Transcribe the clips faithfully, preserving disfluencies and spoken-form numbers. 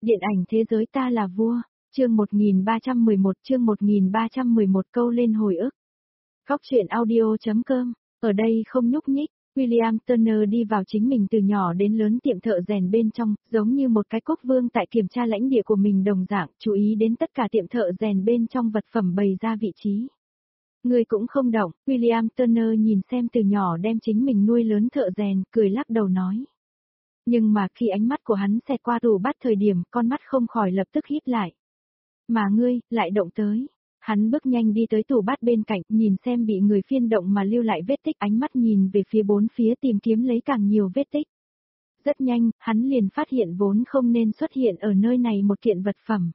Điện ảnh thế giới ta là vua, chương một nghìn ba trăm mười một chương một nghìn ba trăm mười một câu lên hồi ức. Góc truyện audio chấm com, ở đây không nhúc nhích, William Turner đi vào chính mình từ nhỏ đến lớn tiệm thợ rèn bên trong, giống như một cái quốc vương tại kiểm tra lãnh địa của mình đồng dạng, chú ý đến tất cả tiệm thợ rèn bên trong vật phẩm bày ra vị trí. Người cũng không động, William Turner nhìn xem từ nhỏ đem chính mình nuôi lớn thợ rèn, cười lắc đầu nói. Nhưng mà khi ánh mắt của hắn xẹt qua tủ bát thời điểm, con mắt không khỏi lập tức híp lại. Mà ngươi, lại động tới. Hắn bước nhanh đi tới tủ bát bên cạnh, nhìn xem bị người phiên động mà lưu lại vết tích, ánh mắt nhìn về phía bốn phía tìm kiếm lấy càng nhiều vết tích. Rất nhanh, hắn liền phát hiện vốn không nên xuất hiện ở nơi này một kiện vật phẩm.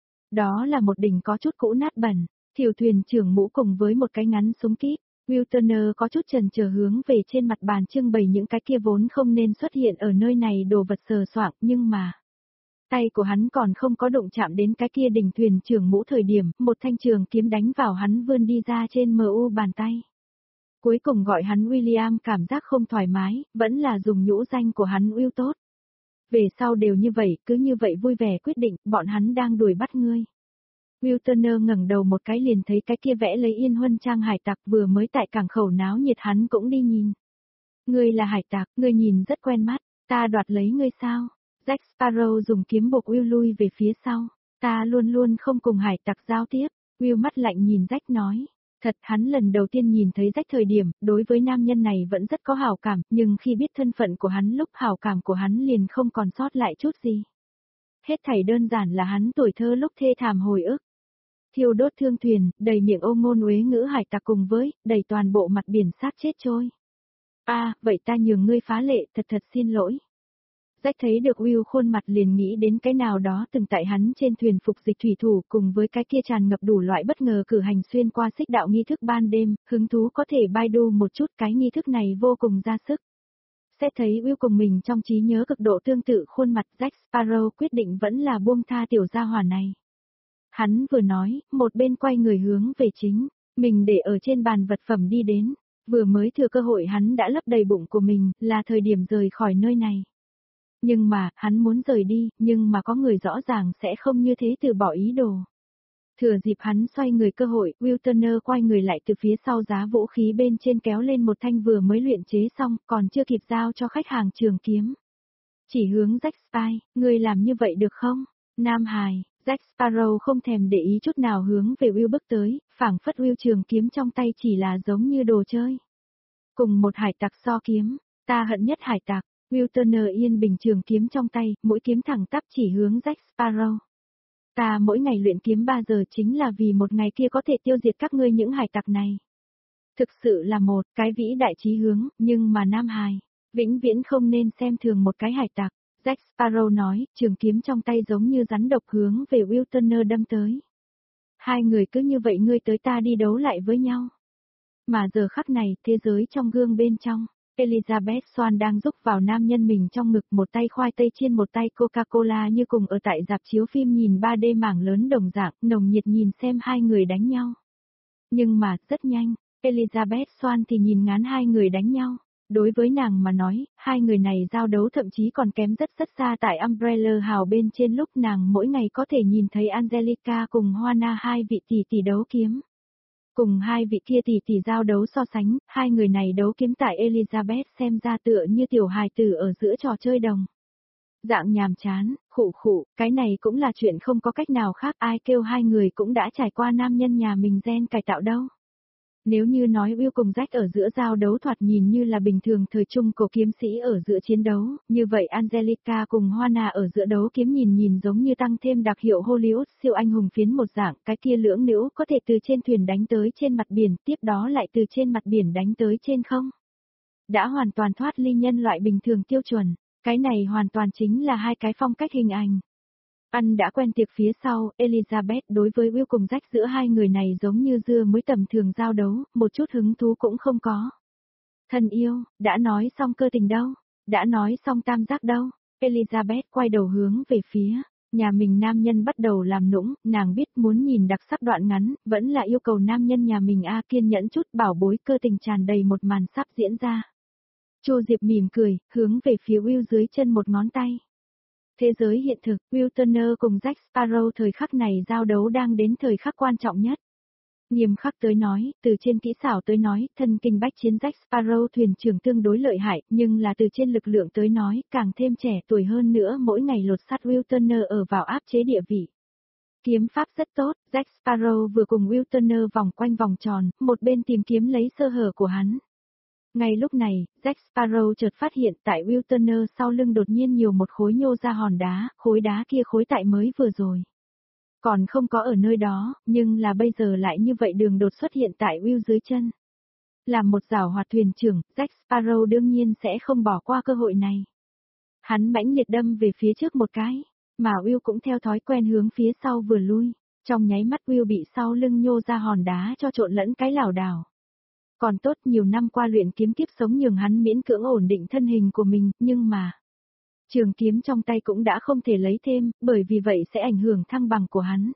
Đó là một đỉnh có chút cũ nát bẩn, thiểu thuyền trưởng mũ cùng với một cái ngắn súng kíp. Will Turner có chút chần chờ hướng về trên mặt bàn trưng bày những cái kia vốn không nên xuất hiện ở nơi này đồ vật sờ soạng, nhưng mà tay của hắn còn không có động chạm đến cái kia đỉnh thuyền trưởng mũ thời điểm, một thanh trường kiếm đánh vào hắn vươn đi ra trên mờ u bàn tay. Cuối cùng gọi hắn William cảm giác không thoải mái, vẫn là dùng nhũ danh của hắn Will tốt. Về sau đều như vậy, cứ như vậy vui vẻ quyết định, bọn hắn đang đuổi bắt ngươi. Will Turner ngẩng đầu một cái liền thấy cái kia vẽ lấy yên huân trang hải tặc vừa mới tại cảng khẩu náo nhiệt hắn cũng đi nhìn. Ngươi là hải tặc, ngươi nhìn rất quen mắt, ta đoạt lấy ngươi sao? Jack Sparrow dùng kiếm buộc Will lui về phía sau, ta luôn luôn không cùng hải tặc giao tiếp. Will mắt lạnh nhìn Jack nói. Thật hắn lần đầu tiên nhìn thấy Jack thời điểm, đối với nam nhân này vẫn rất có hảo cảm, nhưng khi biết thân phận của hắn lúc hảo cảm của hắn liền không còn sót lại chút gì. Hết thảy đơn giản là hắn tuổi thơ lúc thê thảm hồi ức. Thiêu đốt thương thuyền, đầy miệng ô ngôn uế ngữ hải tặc cùng với, đầy toàn bộ mặt biển xác chết trôi. A, à, vậy ta nhường ngươi phá lệ, thật thật xin lỗi. Jack thấy được Will khuôn mặt liền nghĩ đến cái nào đó từng tại hắn trên thuyền phục dịch thủy thủ cùng với cái kia tràn ngập đủ loại bất ngờ cử hành xuyên qua xích đạo nghi thức ban đêm, hứng thú có thể Baidu một chút cái nghi thức này vô cùng ra sức. Sẽ thấy Will cùng mình trong trí nhớ cực độ tương tự khuôn mặt Jack Sparrow quyết định vẫn là buông tha tiểu gia hỏa này. Hắn vừa nói, một bên quay người hướng về chính, mình để ở trên bàn vật phẩm đi đến, vừa mới thừa cơ hội hắn đã lấp đầy bụng của mình, là thời điểm rời khỏi nơi này. Nhưng mà, hắn muốn rời đi, nhưng mà có người rõ ràng sẽ không như thế từ bỏ ý đồ. Thừa dịp hắn xoay người cơ hội, Will Turner quay người lại từ phía sau giá vũ khí bên trên kéo lên một thanh vừa mới luyện chế xong, còn chưa kịp giao cho khách hàng trường kiếm. Chỉ hướng Jack Spy, ngươi làm như vậy được không? Nam hài. Jack Sparrow không thèm để ý chút nào hướng về Will bước tới, phảng phất Will trường kiếm trong tay chỉ là giống như đồ chơi. Cùng một hải tặc so kiếm, ta hận nhất hải tặc, Will Turner yên bình trường kiếm trong tay, mũi kiếm thẳng tắp chỉ hướng Jack Sparrow. Ta mỗi ngày luyện kiếm ba giờ chính là vì một ngày kia có thể tiêu diệt các ngươi những hải tặc này. Thực sự là một cái vĩ đại chí hướng, nhưng mà Nam hài, vĩnh viễn không nên xem thường một cái hải tặc. Jack Sparrow nói, trường kiếm trong tay giống như rắn độc hướng về Will Turner đâm tới. Hai người cứ như vậy ngươi tới ta đi đấu lại với nhau. Mà giờ khắc này, thế giới trong gương bên trong, Elizabeth Swann đang rúc vào nam nhân mình trong ngực, một tay khoai tây chiên một tay Coca-Cola như cùng ở tại rạp chiếu phim nhìn ba D mảng lớn đồng dạng, nồng nhiệt nhìn xem hai người đánh nhau. Nhưng mà, rất nhanh, Elizabeth Swann thì nhìn ngán hai người đánh nhau. Đối với nàng mà nói, hai người này giao đấu thậm chí còn kém rất rất xa tại Umbrella House bên trên lúc nàng mỗi ngày có thể nhìn thấy Angelica cùng Juana hai vị tỷ tỷ đấu kiếm. Cùng hai vị kia tỷ tỷ giao đấu so sánh, hai người này đấu kiếm tại Elizabeth xem ra tựa như tiểu hài tử ở giữa trò chơi đồng. Dạng nhàm chán, khụ khụ, cái này cũng là chuyện không có cách nào khác, ai kêu hai người cũng đã trải qua nam nhân nhà mình gen cải tạo đâu. Nếu như nói Will cùng Jack ở giữa giao đấu thoạt nhìn như là bình thường thời trung cổ kiếm sĩ ở giữa chiến đấu, như vậy Angelica cùng Juana ở giữa đấu kiếm nhìn nhìn giống như tăng thêm đặc hiệu Hollywood siêu anh hùng phiến một dạng, cái kia lưỡng nữ có thể từ trên thuyền đánh tới trên mặt biển, tiếp đó lại từ trên mặt biển đánh tới trên không. Đã hoàn toàn thoát ly nhân loại bình thường tiêu chuẩn, cái này hoàn toàn chính là hai cái phong cách hình ảnh. Ăn đã quen tiệc phía sau, Elizabeth đối với Will cùng Jack giữa hai người này giống như dưa muối tầm thường giao đấu, một chút hứng thú cũng không có. Thân yêu, đã nói xong cơ tình đâu? Đã nói xong tam giác đâu? Elizabeth quay đầu hướng về phía, nhà mình nam nhân bắt đầu làm nũng, nàng biết muốn nhìn đặc sắc đoạn ngắn, vẫn là yêu cầu nam nhân nhà mình A kiên nhẫn chút bảo bối cơ tình tràn đầy một màn sắp diễn ra. Chu Diệp mỉm cười, hướng về phía Will dưới chân một ngón tay. Thế giới hiện thực, Will Turner cùng Jack Sparrow thời khắc này giao đấu đang đến thời khắc quan trọng nhất. Nghiêm khắc tới nói, từ trên kỹ xảo tới nói, thân kinh bách chiến Jack Sparrow thuyền trưởng tương đối lợi hại, nhưng là từ trên lực lượng tới nói, càng thêm trẻ tuổi hơn nữa mỗi ngày lột sắt Will Turner ở vào áp chế địa vị. Kiếm pháp rất tốt, Jack Sparrow vừa cùng Will Turner vòng quanh vòng tròn, một bên tìm kiếm lấy sơ hở của hắn. Ngay lúc này, Jack Sparrow chợt phát hiện tại Will Turner sau lưng đột nhiên nhiều một khối nhô ra hòn đá, khối đá kia khối tại mới vừa rồi. Còn không có ở nơi đó, nhưng là bây giờ lại như vậy đường đột xuất hiện tại Will dưới chân. Làm một giảo hoạt thuyền trưởng, Jack Sparrow đương nhiên sẽ không bỏ qua cơ hội này. Hắn mãnh liệt đâm về phía trước một cái, mà Will cũng theo thói quen hướng phía sau vừa lui. Trong nháy mắt Will bị sau lưng nhô ra hòn đá cho trộn lẫn cái lảo đảo. Còn tốt nhiều năm qua luyện kiếm kiếp sống nhường hắn miễn cưỡng ổn định thân hình của mình, nhưng mà trường kiếm trong tay cũng đã không thể lấy thêm, bởi vì vậy sẽ ảnh hưởng thăng bằng của hắn.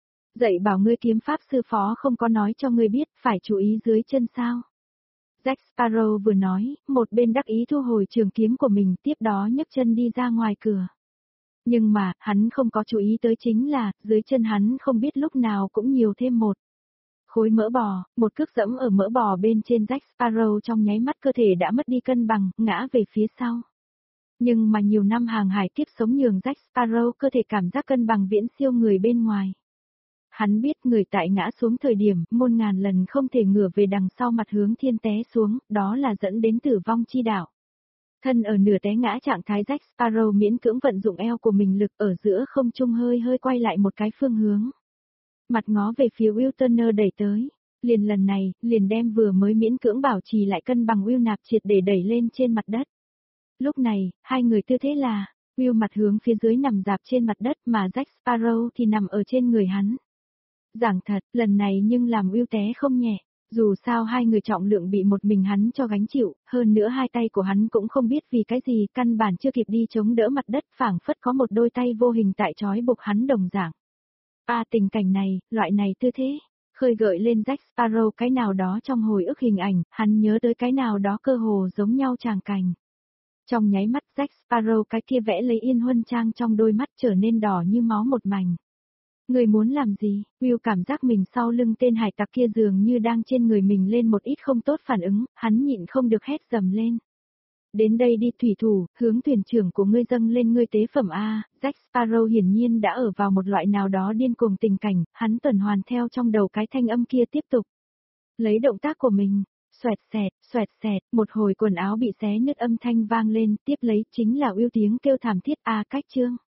Dạy bảo ngươi kiếm pháp sư phó không có nói cho ngươi biết, phải chú ý dưới chân sao. Jack Sparrow vừa nói, một bên đắc ý thu hồi trường kiếm của mình, tiếp đó nhấc chân đi ra ngoài cửa. Nhưng mà, hắn không có chú ý tới chính là, dưới chân hắn không biết lúc nào cũng nhiều thêm một khối mỡ bò, một cước dẫm ở mỡ bò bên trên Jack Sparrow trong nháy mắt cơ thể đã mất đi cân bằng, ngã về phía sau. Nhưng mà nhiều năm hàng hải kiếp sống nhường Jack Sparrow cơ thể cảm giác cân bằng viễn siêu người bên ngoài. Hắn biết người tại ngã xuống thời điểm, muôn ngàn lần không thể ngửa về đằng sau mặt hướng thiên té xuống, đó là dẫn đến tử vong chi đạo. Thân ở nửa té ngã trạng thái Jack Sparrow miễn cưỡng vận dụng eo của mình lực ở giữa không trung hơi hơi quay lại một cái phương hướng. Mặt ngó về phía Will Turner đẩy tới. Liền lần này, liền đem vừa mới miễn cưỡng bảo trì lại cân bằng Will nạp triệt để đẩy lên trên mặt đất. Lúc này, hai người tư thế là, Will mặt hướng phía dưới nằm dạp trên mặt đất mà Jack Sparrow thì nằm ở trên người hắn. Giảng thật, lần này nhưng làm Will té không nhẹ, dù sao hai người trọng lượng bị một mình hắn cho gánh chịu, hơn nữa hai tay của hắn cũng không biết vì cái gì, căn bản chưa kịp đi chống đỡ mặt đất, phảng phất có một đôi tay vô hình tại trói buộc hắn đồng dạng. À tình cảnh này, loại này tư thế, khơi gợi lên Jack Sparrow cái nào đó trong hồi ức hình ảnh, hắn nhớ tới cái nào đó cơ hồ giống nhau tràng cảnh. Trong nháy mắt Jack Sparrow cái kia vẽ lấy yên huân trang trong đôi mắt trở nên đỏ như máu một mảnh. Người muốn làm gì? Will cảm giác mình sau lưng tên hải tặc kia dường như đang trên người mình lên một ít không tốt phản ứng, hắn nhịn không được hét dầm lên. Đến đây đi thủy thủ, hướng thuyền trưởng của ngươi dâng lên ngươi tế phẩm A, Jack Sparrow hiển nhiên đã ở vào một loại nào đó điên cuồng tình cảnh, hắn tuần hoàn theo trong đầu cái thanh âm kia tiếp tục. Lấy động tác của mình, xoẹt xẹt, xoẹt xẹt, một hồi quần áo bị xé nứt âm thanh vang lên, tiếp lấy chính là Will tiếng kêu thảm thiết A cách chương.